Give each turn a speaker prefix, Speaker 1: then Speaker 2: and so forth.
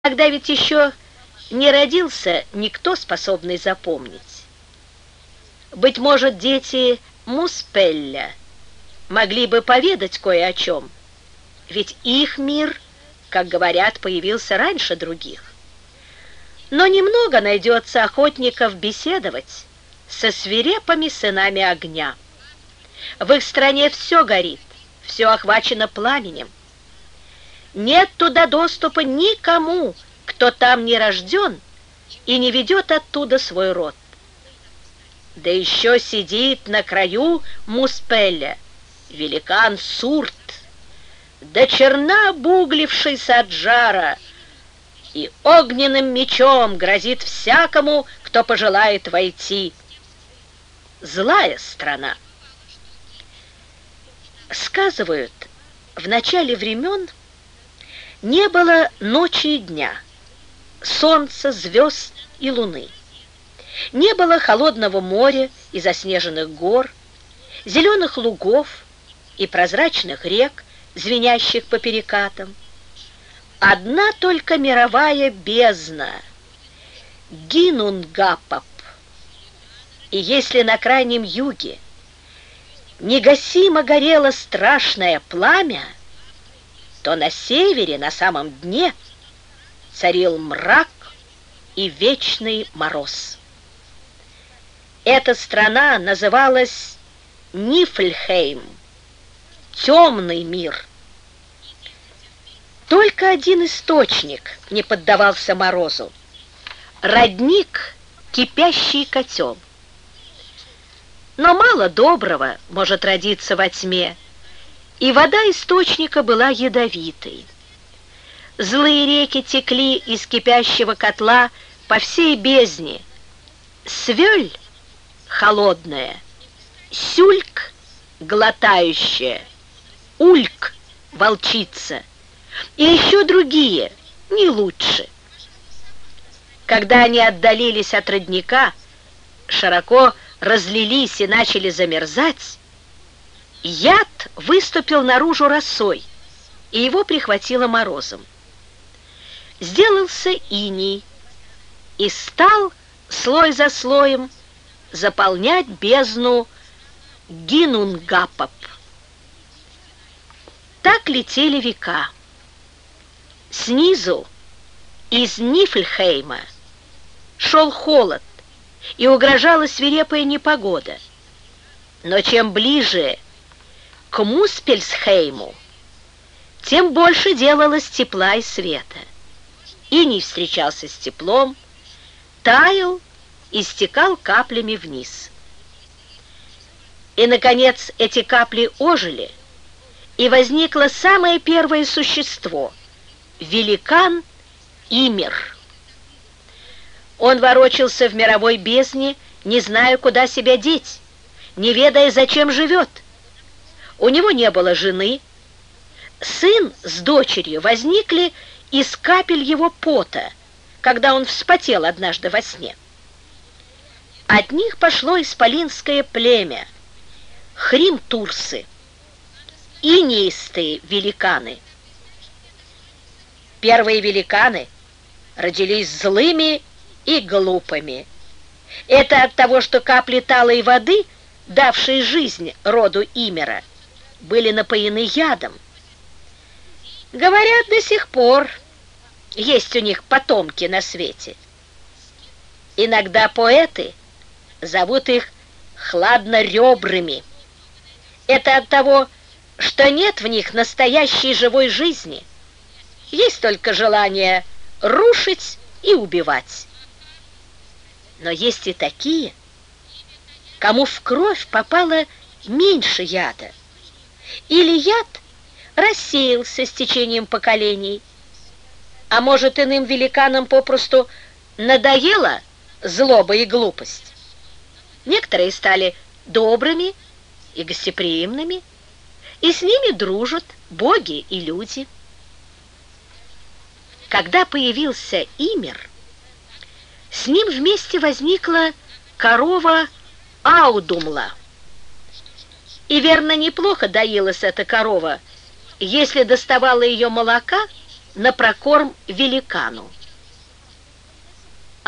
Speaker 1: Тогда ведь еще не родился никто, способный запомнить. Быть может, дети Муспелля могли бы поведать кое о чем, ведь их мир, как говорят, появился раньше других. Но немного найдется охотников беседовать со свирепыми сынами огня. В их стране все горит, все охвачено пламенем. Нет туда доступа никому, кто там не рожден и не ведет оттуда свой род. Да еще сидит на краю Муспеля великан Сурт, до черна обуглившийся от жара, и огненным мечом грозит всякому, кто пожелает войти. Злая страна. Сказывают, в начале времен не было ночи и дня, солнца, звезд и луны. Не было холодного моря и заснеженных гор, зеленых лугов и прозрачных рек, звенящих по перекатам. Одна только мировая бездна — Гинунгапап. И если на крайнем юге негасимо горело страшное пламя, то на севере, на самом дне, царил мрак и вечный мороз. Эта страна называлась Нифльхейм, темный мир. Только один источник не поддавался морозу — родник, кипящий котел. Но мало доброго может родиться во тьме, и вода источника была ядовитой. Злые реки текли из кипящего котла по всей бездне. Свёль — холодная, Сюльк — глотающая, Ульк — волчица, и еще другие, не лучше. Когда они отдалились от родника, широко разлились и начали замерзать, яд выступил наружу росой, и его прихватило морозом. Сделался иней, и стал слой за слоем заполнять бездну Гинунгапап. Так летели века. Снизу, из Нифльхейма, шел холод, и угрожала свирепая непогода. Но чем ближе к Муспельсхейму, тем больше делалось тепла и света. Иней встречался с теплом, таял и стекал каплями вниз. И, наконец, эти капли ожили, и возникло самое первое существо — великан Имер. Он ворочался в мировой бездне, не зная, куда себя деть, не ведая, зачем живет. У него не было жены. Сын с дочерью возникли из капель его пота, когда он вспотел однажды во сне. От них пошло исполинское племя — хримтурсы, инеистые великаны. Первые великаны родились злыми и глупыми. Это от того, что капли талой воды, давшие жизнь роду Имера, были напоены ядом. Говорят, до сих пор есть у них потомки на свете. Иногда поэты зовут их хладноребрыми. Это от того, что нет в них настоящей живой жизни. Есть только желание рушить и убивать. Но есть и такие, кому в кровь попало меньше яда, или яд рассеялся с течением поколений, а может, иным великанам попросту надоела злоба и глупость. Некоторые стали добрыми и гостеприимными, и с ними дружат боги и люди. Когда появился Имер, с ним вместе возникла корова Аудумла. И верно, неплохо доилась эта корова, если доставала ее молока на прокорм великану.